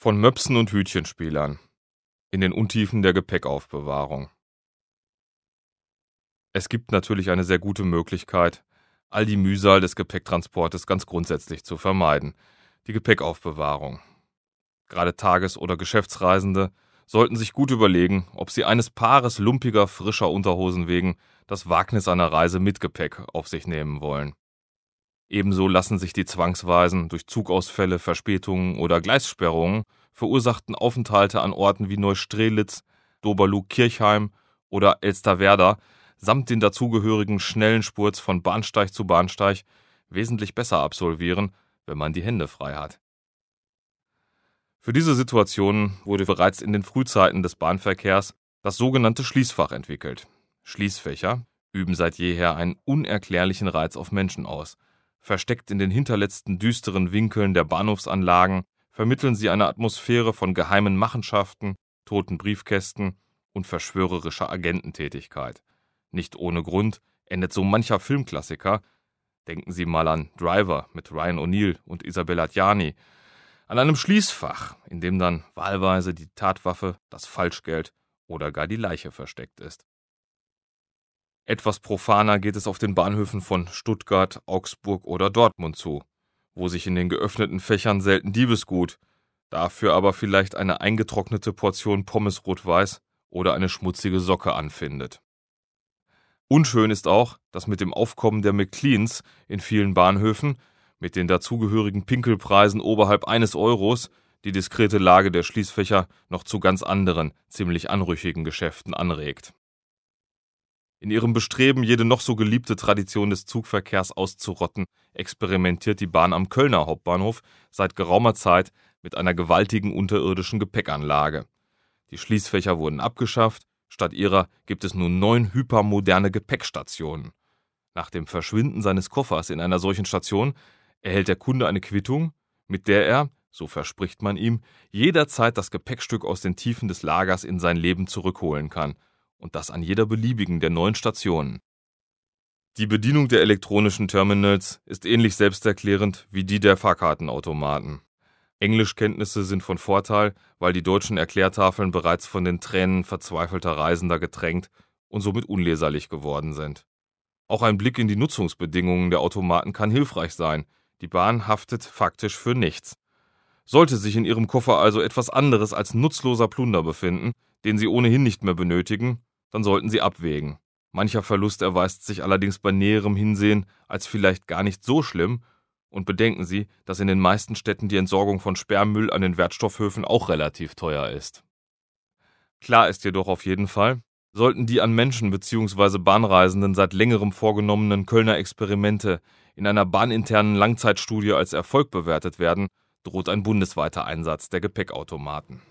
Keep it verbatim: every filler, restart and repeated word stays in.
Von Möpsen und Hütchenspielern in den Untiefen der Gepäckaufbewahrung. Es gibt natürlich eine sehr gute Möglichkeit, all die Mühsal des Gepäcktransportes ganz grundsätzlich zu vermeiden: die Gepäckaufbewahrung. Gerade Tages- oder Geschäftsreisende sollten sich gut überlegen, ob sie eines Paares lumpiger, frischer Unterhosen wegen das Wagnis einer Reise mit Gepäck auf sich nehmen wollen. Ebenso lassen sich die zwangsweisen, durch Zugausfälle, Verspätungen oder Gleissperrungen verursachten Aufenthalte an Orten wie Neustrelitz, Doberlug-Kirchheim oder Elsterwerda samt den dazugehörigen schnellen Spurts von Bahnsteig zu Bahnsteig wesentlich besser absolvieren, wenn man die Hände frei hat. Für diese Situationen wurde bereits in den Frühzeiten des Bahnverkehrs das sogenannte Schließfach entwickelt. Schließfächer üben seit jeher einen unerklärlichen Reiz auf Menschen aus. Versteckt in den hinterletzten düsteren Winkeln der Bahnhofsanlagen vermitteln sie eine Atmosphäre von geheimen Machenschaften, toten Briefkästen und verschwörerischer Agententätigkeit. Nicht ohne Grund endet so mancher Filmklassiker, denken Sie mal an Driver mit Ryan O'Neal und Isabella Adjani, an einem Schließfach, in dem dann wahlweise die Tatwaffe, das Falschgeld oder gar die Leiche versteckt ist. Etwas profaner geht es auf den Bahnhöfen von Stuttgart, Augsburg oder Dortmund zu, wo sich in den geöffneten Fächern selten Diebesgut, dafür aber vielleicht eine eingetrocknete Portion Pommes rot-weiß oder eine schmutzige Socke anfindet. Unschön ist auch, dass mit dem Aufkommen der McLeans in vielen Bahnhöfen, mit den dazugehörigen Pinkelpreisen oberhalb eines Euros, die diskrete Lage der Schließfächer noch zu ganz anderen, ziemlich anrüchigen Geschäften anregt. In ihrem Bestreben, jede noch so geliebte Tradition des Zugverkehrs auszurotten, experimentiert die Bahn am Kölner Hauptbahnhof seit geraumer Zeit mit einer gewaltigen unterirdischen Gepäckanlage. Die Schließfächer wurden abgeschafft, statt ihrer gibt es nun neun hypermoderne Gepäckstationen. Nach dem Verschwinden seines Koffers in einer solchen Station erhält der Kunde eine Quittung, mit der er, so verspricht man ihm, jederzeit das Gepäckstück aus den Tiefen des Lagers in sein Leben zurückholen kann. Und das an jeder beliebigen der neun Stationen. Die Bedienung der elektronischen Terminals ist ähnlich selbsterklärend wie die der Fahrkartenautomaten. Englischkenntnisse sind von Vorteil, weil die deutschen Erklärtafeln bereits von den Tränen verzweifelter Reisender getränkt und somit unleserlich geworden sind. Auch ein Blick in die Nutzungsbedingungen der Automaten kann hilfreich sein. Die Bahn haftet faktisch für nichts. Sollte sich in ihrem Koffer also etwas anderes als nutzloser Plunder befinden, den Sie ohnehin nicht mehr benötigen, dann sollten Sie abwägen. Mancher Verlust erweist sich allerdings bei näherem Hinsehen als vielleicht gar nicht so schlimm, und bedenken Sie, dass in den meisten Städten die Entsorgung von Sperrmüll an den Wertstoffhöfen auch relativ teuer ist. Klar ist jedoch auf jeden Fall, sollten die an Menschen bzw. Bahnreisenden seit längerem vorgenommenen Kölner Experimente in einer bahninternen Langzeitstudie als Erfolg bewertet werden, droht ein bundesweiter Einsatz der Gepäckautomaten.